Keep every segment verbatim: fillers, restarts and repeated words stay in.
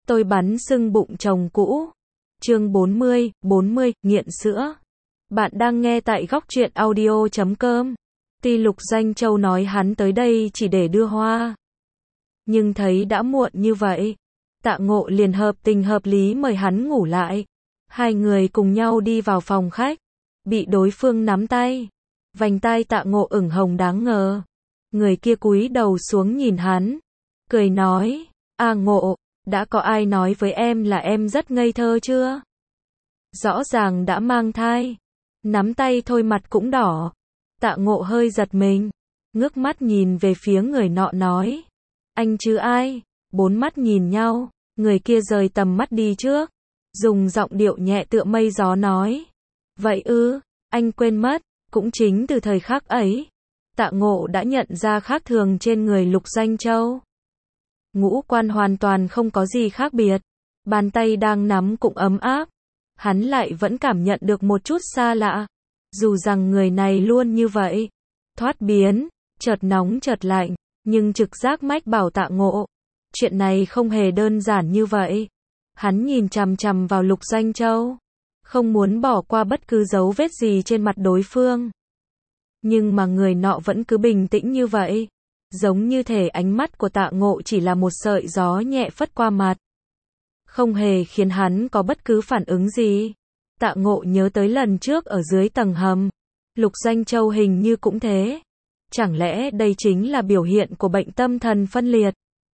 Tôi bắn sưng bụng chồng cũ. Chương bốn mươi, bốn mươi, nghiện sữa. Bạn đang nghe tại góc truyện audio chấm com. Tuy Lục Doanh Châu nói hắn tới đây chỉ để đưa hoa, nhưng thấy đã muộn như vậy, Tạ Ngộ liền hợp tình hợp lý mời hắn ngủ lại. Hai người cùng nhau đi vào phòng khách, bị đối phương nắm tay. Vành tai Tạ Ngộ ửng hồng đáng ngờ. Người kia cúi đầu xuống nhìn hắn, cười nói, "A Ngộ, đã có ai nói với em là em rất ngây thơ chưa? Rõ ràng đã mang thai." Nắm tay thôi mặt cũng đỏ. Tạ Ngộ hơi giật mình, ngước mắt nhìn về phía người nọ nói, "Anh chứ ai?" Bốn mắt nhìn nhau, người kia rời tầm mắt đi trước, dùng giọng điệu nhẹ tựa mây gió nói, "Vậy ư, anh quên mất." Cũng chính từ thời khắc ấy, Tạ Ngộ đã nhận ra khác thường trên người Lục Doanh Châu. Ngũ quan hoàn toàn không có gì khác biệt, bàn tay đang nắm cũng ấm áp, hắn lại vẫn cảm nhận được một chút xa lạ. Dù rằng người này luôn như vậy, thoát biến, chợt nóng chợt lạnh, nhưng trực giác mách bảo Tạ Ngộ, chuyện này không hề đơn giản như vậy. Hắn nhìn chằm chằm vào Lục Doanh Châu, không muốn bỏ qua bất cứ dấu vết gì trên mặt đối phương. Nhưng mà người nọ vẫn cứ bình tĩnh như vậy, giống như thể ánh mắt của Tạ Ngộ chỉ là một sợi gió nhẹ phất qua mặt, không hề khiến hắn có bất cứ phản ứng gì. Tạ Ngộ nhớ tới lần trước ở dưới tầng hầm, Lục Doanh Châu hình như cũng thế. Chẳng lẽ đây chính là biểu hiện của bệnh tâm thần phân liệt?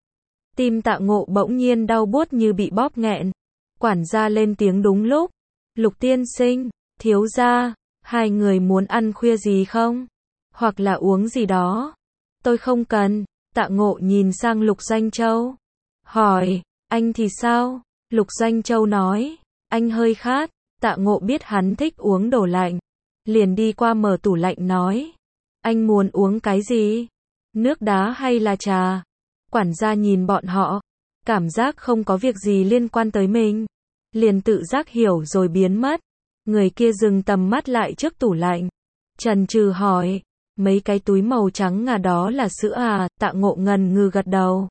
Tim Tạ Ngộ bỗng nhiên đau buốt như bị bóp nghẹn. Quản gia lên tiếng đúng lúc, "Lục tiên sinh, thiếu gia, hai người muốn ăn khuya gì không? Hoặc là uống gì đó?" "Tôi không cần." Tạ Ngộ nhìn sang Lục Doanh Châu, hỏi, "Anh thì sao?" Lục Doanh Châu nói, "Anh hơi khát." Tạ Ngộ biết hắn thích uống đồ lạnh, liền đi qua mở tủ lạnh nói, "Anh muốn uống cái gì? Nước đá hay là trà?" Quản gia nhìn bọn họ, cảm giác không có việc gì liên quan tới mình, liền tự giác hiểu rồi biến mất. Người kia dừng tầm mắt lại trước tủ lạnh, chần chừ hỏi, "Mấy cái túi màu trắng ngà đó là sữa à?" Tạ Ngộ ngần ngừ gật đầu.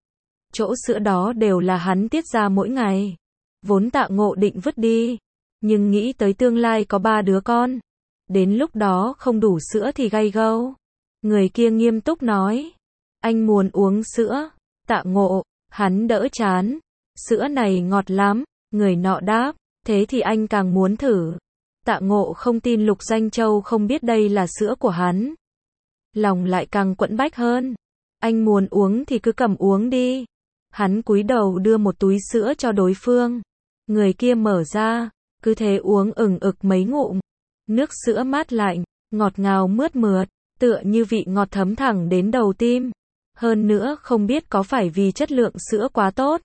Chỗ sữa đó đều là hắn tiết ra mỗi ngày. Vốn Tạ Ngộ định vứt đi, nhưng nghĩ tới tương lai có ba đứa con, đến lúc đó không đủ sữa thì gay gâu. Người kia nghiêm túc nói, "Anh muốn uống sữa." Tạ Ngộ, hắn đỡ chán, "Sữa này ngọt lắm." Người nọ đáp, "Thế thì anh càng muốn thử." Tạ Ngộ không tin Lục Doanh Châu không biết đây là sữa của hắn, lòng lại càng quẫn bách hơn. "Anh muốn uống thì cứ cầm uống đi." Hắn cúi đầu đưa một túi sữa cho đối phương. Người kia mở ra, cứ thế uống ửng ực mấy ngụm. Nước sữa mát lạnh, ngọt ngào mướt mượt, tựa như vị ngọt thấm thẳng đến đầu tim. Hơn nữa không biết có phải vì chất lượng sữa quá tốt,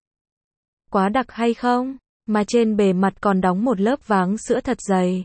quá đặc hay không, mà trên bề mặt còn đóng một lớp váng sữa thật dày.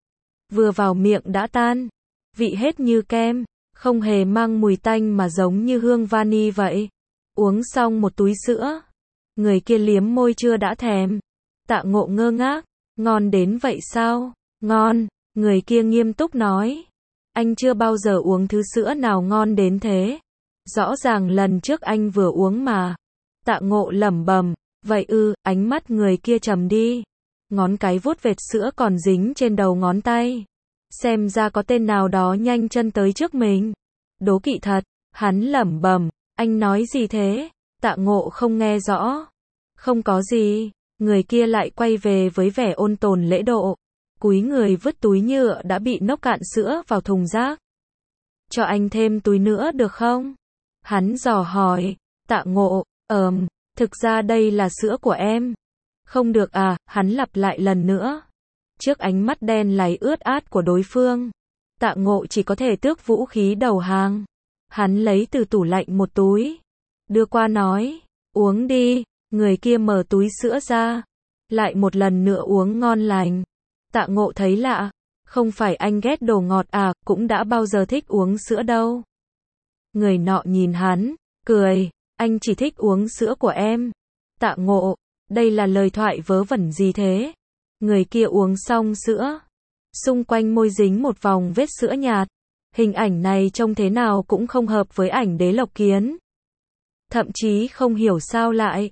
Vừa vào miệng đã tan, vị hết như kem, không hề mang mùi tanh mà giống như hương vani vậy. Uống xong một túi sữa, người kia liếm môi chưa đã thèm. Tạ Ngộ ngơ ngác, "Ngon đến vậy sao?" "Ngon." Người kia nghiêm túc nói, "Anh chưa bao giờ uống thứ sữa nào ngon đến thế. Rõ ràng lần trước anh vừa uống mà." Tạ Ngộ lẩm bẩm, "Vậy ư?" Ánh mắt người kia trầm đi, ngón cái vuốt vệt sữa còn dính trên đầu ngón tay. Xem ra có tên nào đó nhanh chân tới trước mình. Đố kỵ thật. Hắn lẩm bẩm, "Anh nói gì thế?" Tạ Ngộ không nghe rõ. "Không có gì." Người kia lại quay về với vẻ ôn tồn lễ độ, cúi người vứt túi nhựa đã bị nốc cạn sữa vào thùng rác. "Cho anh thêm túi nữa được không?" Hắn dò hỏi. Tạ Ngộ, ờm, "Thực ra đây là sữa của em." "Không được à?" Hắn lặp lại lần nữa. Trước ánh mắt đen láy ướt át của đối phương, Tạ Ngộ chỉ có thể tước vũ khí đầu hàng. Hắn lấy từ tủ lạnh một túi, đưa qua nói, "Uống đi." Người kia mở túi sữa ra, lại một lần nữa uống ngon lành. Tạ Ngộ thấy lạ, "Không phải anh ghét đồ ngọt à, cũng đã bao giờ thích uống sữa đâu." Người nọ nhìn hắn, cười, "Anh chỉ thích uống sữa của em." Tạ Ngộ, đây là lời thoại vớ vẩn gì thế? Người kia uống xong sữa, xung quanh môi dính một vòng vết sữa nhạt. Hình ảnh này trông thế nào cũng không hợp với ảnh Đế Lộc Kiến. Thậm chí không hiểu sao lại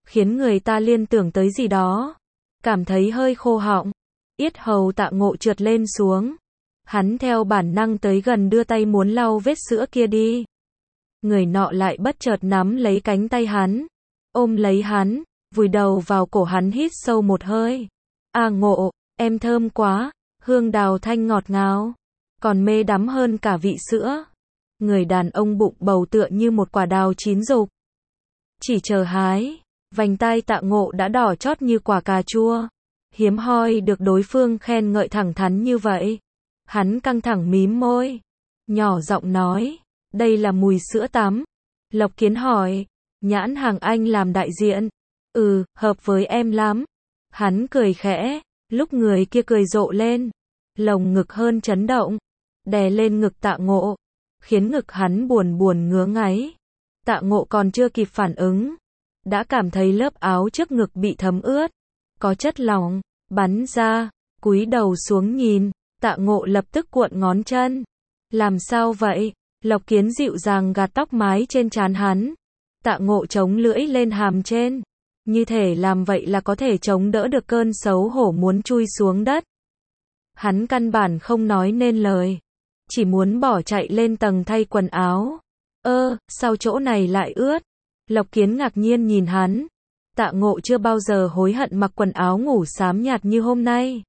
khiến người ta liên tưởng tới gì đó. Cảm thấy hơi khô họng. Yết hầu Tạ Ngộ trượt lên xuống. Hắn theo bản năng tới gần đưa tay muốn lau vết sữa kia đi. Người nọ lại bất chợt nắm lấy cánh tay hắn, ôm lấy hắn, vùi đầu vào cổ hắn hít sâu một hơi. A Ngộ, em thơm quá, hương đào thanh ngọt ngào, còn mê đắm hơn cả vị sữa. Người đàn ông bụng bầu tựa như một quả đào chín rục. Chỉ chờ hái, vành tai Tạ Ngộ đã đỏ chót như quả cà chua. Hiếm hoi được đối phương khen ngợi thẳng thắn như vậy. Hắn căng thẳng mím môi, nhỏ giọng nói, đây là mùi sữa tắm. Lộc Kiến hỏi, nhãn hàng anh làm đại diện. Ừ, hợp với em lắm. Hắn cười khẽ, lúc người kia cười rộ lên. Lồng ngực hơn chấn động, đè lên ngực Tạ Ngộ, khiến ngực hắn buồn buồn ngứa ngáy. Tạ Ngộ còn chưa kịp phản ứng, đã cảm thấy lớp áo trước ngực bị thấm ướt, có chất lỏng bắn ra, cúi đầu xuống nhìn, Tạ Ngộ lập tức cuộn ngón chân. Làm sao vậy? Lộc Kiến dịu dàng gạt tóc mái trên trán hắn. Tạ Ngộ chống lưỡi lên hàm trên, như thể làm vậy là có thể chống đỡ được cơn xấu hổ muốn chui xuống đất. Hắn căn bản không nói nên lời, chỉ muốn bỏ chạy lên tầng thay quần áo. Ơ, sao chỗ này lại ướt? Lộc Kiến ngạc nhiên nhìn hắn. Tạ Ngộ chưa bao giờ hối hận mặc quần áo ngủ xám nhạt như hôm nay.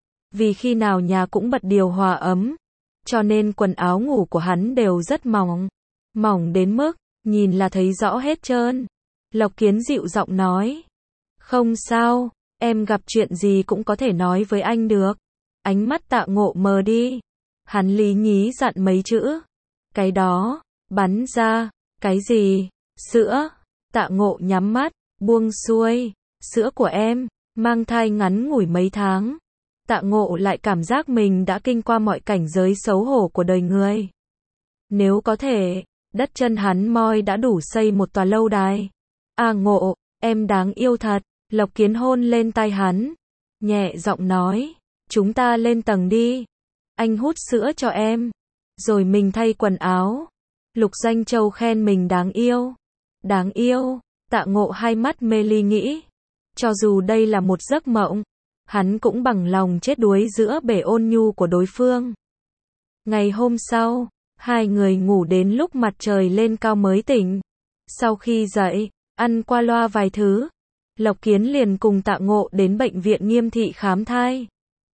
Vì khi nào nhà cũng bật điều hòa ấm, cho nên quần áo ngủ của hắn đều rất mỏng. Mỏng đến mức, nhìn là thấy rõ hết trơn. Lộc Kiến dịu giọng nói. Không sao, em gặp chuyện gì cũng có thể nói với anh được. Ánh mắt Tạ Ngộ mờ đi. Hắn lý nhí dặn mấy chữ. Cái đó, bắn ra, cái gì? Sữa. Tạ Ngộ nhắm mắt, buông xuôi. Sữa của em, mang thai ngắn ngủi mấy tháng. Tạ Ngộ lại cảm giác mình đã kinh qua mọi cảnh giới xấu hổ của đời người. Nếu có thể, đất chân hắn moi đã đủ xây một tòa lâu đài. A Ngộ, em đáng yêu thật. Lộc Kiến hôn lên tai hắn, nhẹ giọng nói, chúng ta lên tầng đi. Anh hút sữa cho em, rồi mình thay quần áo. Lục Doanh Châu khen mình đáng yêu. Đáng yêu, Tạ Ngộ hai mắt mê ly nghĩ. Cho dù đây là một giấc mộng, hắn cũng bằng lòng chết đuối giữa bể ôn nhu của đối phương. Ngày hôm sau, hai người ngủ đến lúc mặt trời lên cao mới tỉnh. Sau khi dậy, ăn qua loa vài thứ, Lộc Kiến liền cùng Tạ Ngộ đến bệnh viện Nghiêm Thị khám thai.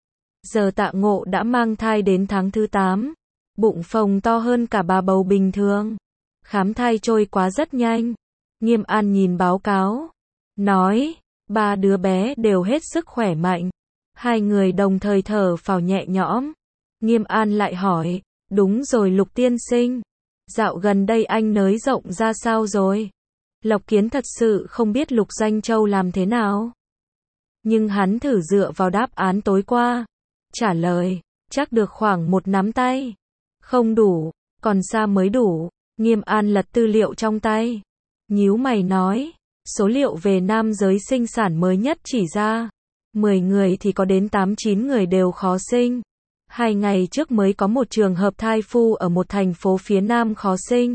Giờ Tạ Ngộ đã mang thai đến tháng thứ tám, bụng phồng to hơn cả bà bầu bình thường. Khám thai trôi quá rất nhanh. Nghiêm An nhìn báo cáo, nói, ba đứa bé đều hết sức khỏe mạnh. Hai người đồng thời thở phào nhẹ nhõm. Nghiêm An lại hỏi, đúng rồi Lục tiên sinh, dạo gần đây anh nới rộng ra sao rồi? Lộc Kiến thật sự không biết Lục Doanh Châu làm thế nào. Nhưng hắn thử dựa vào đáp án tối qua. Trả lời, chắc được khoảng một nắm tay. Không đủ, còn xa mới đủ. Nghiêm An lật tư liệu trong tay. Nhíu mày nói, số liệu về nam giới sinh sản mới nhất chỉ ra. mười người thì có đến tám chín người đều khó sinh. Hai ngày trước mới có một trường hợp thai phu ở một thành phố phía nam khó sinh.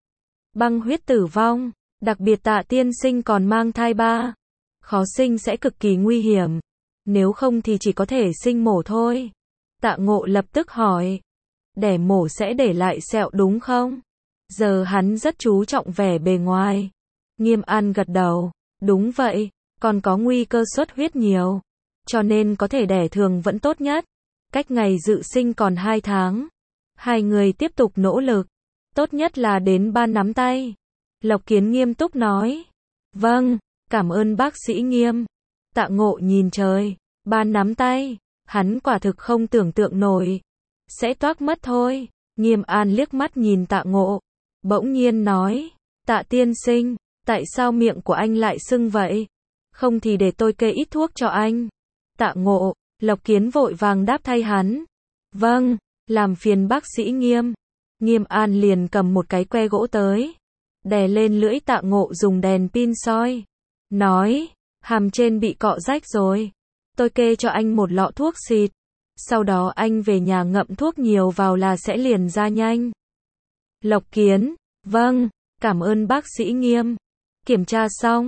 Băng huyết tử vong. Đặc biệt Tạ tiên sinh còn mang thai ba. Khó sinh sẽ cực kỳ nguy hiểm. Nếu không thì chỉ có thể sinh mổ thôi. Tạ Ngộ lập tức hỏi. Đẻ mổ sẽ để lại sẹo đúng không? Giờ hắn rất chú trọng vẻ bề ngoài. Nghiêm An gật đầu. Đúng vậy, còn có nguy cơ xuất huyết nhiều. Cho nên có thể đẻ thường vẫn tốt nhất. Cách ngày dự sinh còn hai tháng. Hai người tiếp tục nỗ lực. Tốt nhất là đến ba nắm tay. Lộc Kiến nghiêm túc nói. Vâng, cảm ơn bác sĩ Nghiêm. Tạ Ngộ nhìn trời. Ba nắm tay. Hắn quả thực không tưởng tượng nổi. Sẽ toác mất thôi. Nghiêm An liếc mắt nhìn Tạ Ngộ. Bỗng nhiên nói. Tạ tiên sinh, tại sao miệng của anh lại sưng vậy? Không thì để tôi kê ít thuốc cho anh. Tạ Ngộ, Lộc Kiến vội vàng đáp thay hắn. Vâng, làm phiền bác sĩ Nghiêm. Nghiêm An liền cầm một cái que gỗ tới. Đè lên lưỡi Tạ Ngộ dùng đèn pin soi. Nói, hàm trên bị cọ rách rồi. Tôi kê cho anh một lọ thuốc xịt. Sau đó anh về nhà ngậm thuốc nhiều vào là sẽ liền ra nhanh. Lộc Kiến, vâng, cảm ơn bác sĩ Nghiêm. Kiểm tra xong,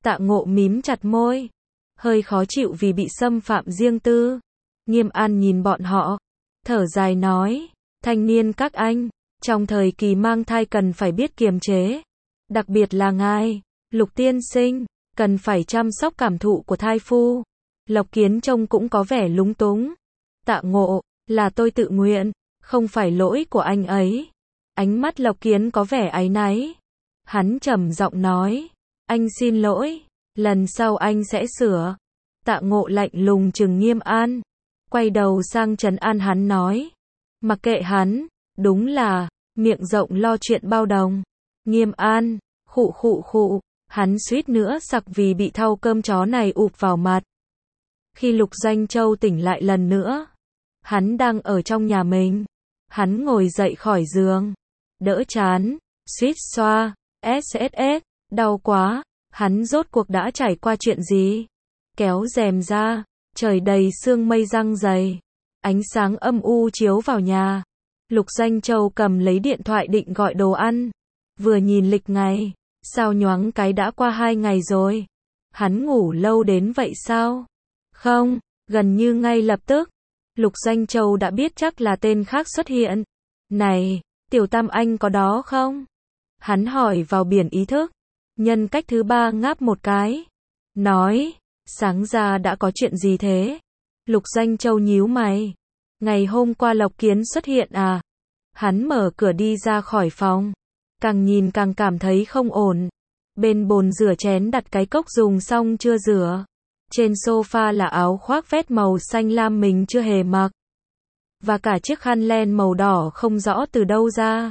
Tạ Ngộ mím chặt môi, hơi khó chịu vì bị xâm phạm riêng tư. Nghiêm An nhìn bọn họ, thở dài nói, thanh niên các anh, trong thời kỳ mang thai cần phải biết kiềm chế. Đặc biệt là ngài, Lục tiên sinh, cần phải chăm sóc cảm thụ của thai phu. Lộc Kiến trông cũng có vẻ lúng túng. Tạ Ngộ, là tôi tự nguyện, không phải lỗi của anh ấy. Ánh mắt Lộc Kiến có vẻ áy náy. Hắn trầm giọng nói, anh xin lỗi, lần sau anh sẽ sửa. Tạ Ngộ lạnh lùng trừng Nghiêm An, quay đầu sang trấn an hắn nói, mặc kệ hắn, đúng là, miệng rộng lo chuyện bao đồng. Nghiêm An, khụ khụ khụ, hắn suýt nữa sặc vì bị thau cơm chó này ụp vào mặt. Khi Lục Doanh Châu tỉnh lại lần nữa, hắn đang ở trong nhà mình. Hắn ngồi dậy khỏi giường, đỡ chán, suýt xoa, ét ét ét, đau quá. Hắn rốt cuộc đã trải qua chuyện gì? Kéo rèm ra, trời đầy sương mây giăng dày, ánh sáng âm u chiếu vào nhà. Lục Doanh Châu cầm lấy điện thoại định gọi đồ ăn, vừa nhìn lịch ngày, sao nhoáng cái đã qua hai ngày rồi. Hắn ngủ lâu đến vậy sao? Không, gần như ngay lập tức, Lục Doanh Châu đã biết chắc là tên khác xuất hiện. Này, Tiểu Tam anh có đó không? Hắn hỏi vào biển ý thức. Nhân cách thứ ba ngáp một cái, nói, sáng ra đã có chuyện gì thế? Lục Doanh Châu nhíu mày. Ngày hôm qua Lộc Kiến xuất hiện à? Hắn mở cửa đi ra khỏi phòng, càng nhìn càng cảm thấy không ổn. Bên bồn rửa chén đặt cái cốc dùng xong chưa rửa. Trên sofa là áo khoác vest màu xanh lam mình chưa hề mặc. Và cả chiếc khăn len màu đỏ không rõ từ đâu ra.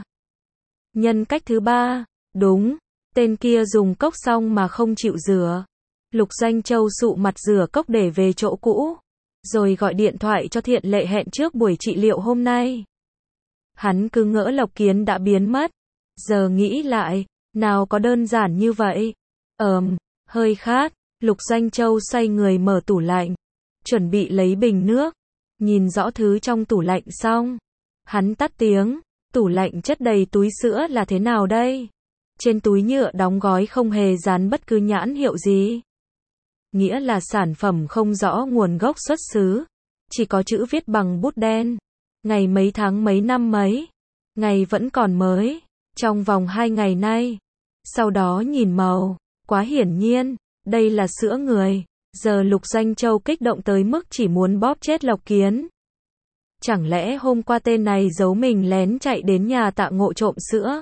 Nhân cách thứ ba, đúng, tên kia dùng cốc xong mà không chịu rửa. Lục Doanh Châu sụ mặt rửa cốc để về chỗ cũ, rồi gọi điện thoại cho Thiện Lệ hẹn trước buổi trị liệu hôm nay. Hắn cứ ngỡ Lộc Kiến đã biến mất. Giờ nghĩ lại, nào có đơn giản như vậy. Ờm, hơi khát. Lục Doanh Châu xoay người mở tủ lạnh, chuẩn bị lấy bình nước. Nhìn rõ thứ trong tủ lạnh xong, hắn tắt tiếng. Tủ lạnh chất đầy túi sữa là thế nào đây? Trên túi nhựa đóng gói không hề dán bất cứ nhãn hiệu gì. Nghĩa là sản phẩm không rõ nguồn gốc xuất xứ. Chỉ có chữ viết bằng bút đen. Ngày mấy tháng mấy năm mấy. Ngày vẫn còn mới. Trong vòng hai ngày nay. Sau đó nhìn màu. Quá hiển nhiên. Đây là sữa người. Giờ Lục Doanh Châu kích động tới mức chỉ muốn bóp chết Lộc Kiến. Chẳng lẽ hôm qua tên này giấu mình lén chạy đến nhà Tạ Ngộ trộm sữa?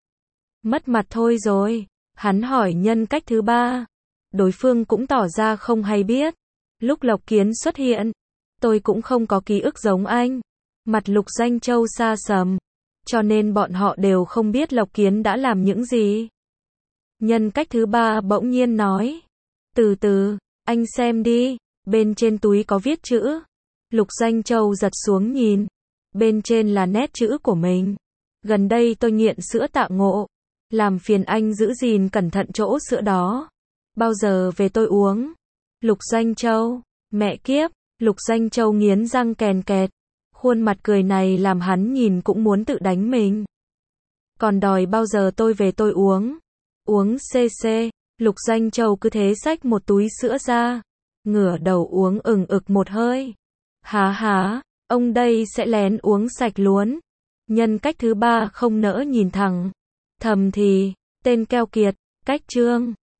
Mất mặt thôi rồi. Hắn hỏi nhân cách thứ ba. Đối phương cũng tỏ ra không hay biết. Lúc Lộc Kiến xuất hiện, tôi cũng không có ký ức giống anh. Mặt Lục Doanh Châu xa sầm. Cho nên bọn họ đều không biết Lộc Kiến đã làm những gì. Nhân cách thứ ba bỗng nhiên nói. Từ từ, anh xem đi. Bên trên túi có viết chữ. Lục Doanh Châu giật xuống nhìn. Bên trên là nét chữ của mình. Gần đây tôi nghiện sữa Tạ Ngộ. Làm phiền anh giữ gìn cẩn thận chỗ sữa đó. Bao giờ về tôi uống. Lục Doanh Châu. Mẹ kiếp. Lục Doanh Châu nghiến răng kèn kẹt. Khuôn mặt cười này làm hắn nhìn cũng muốn tự đánh mình. Còn đòi bao giờ tôi về tôi uống. Uống xê xê. Lục Doanh Châu cứ thế xách một túi sữa ra. Ngửa đầu uống ừng ực một hơi. Há há, ông đây sẽ lén uống sạch luôn. Nhân cách thứ ba không nỡ nhìn thẳng. Thầm thì, tên keo kiệt, cách trương.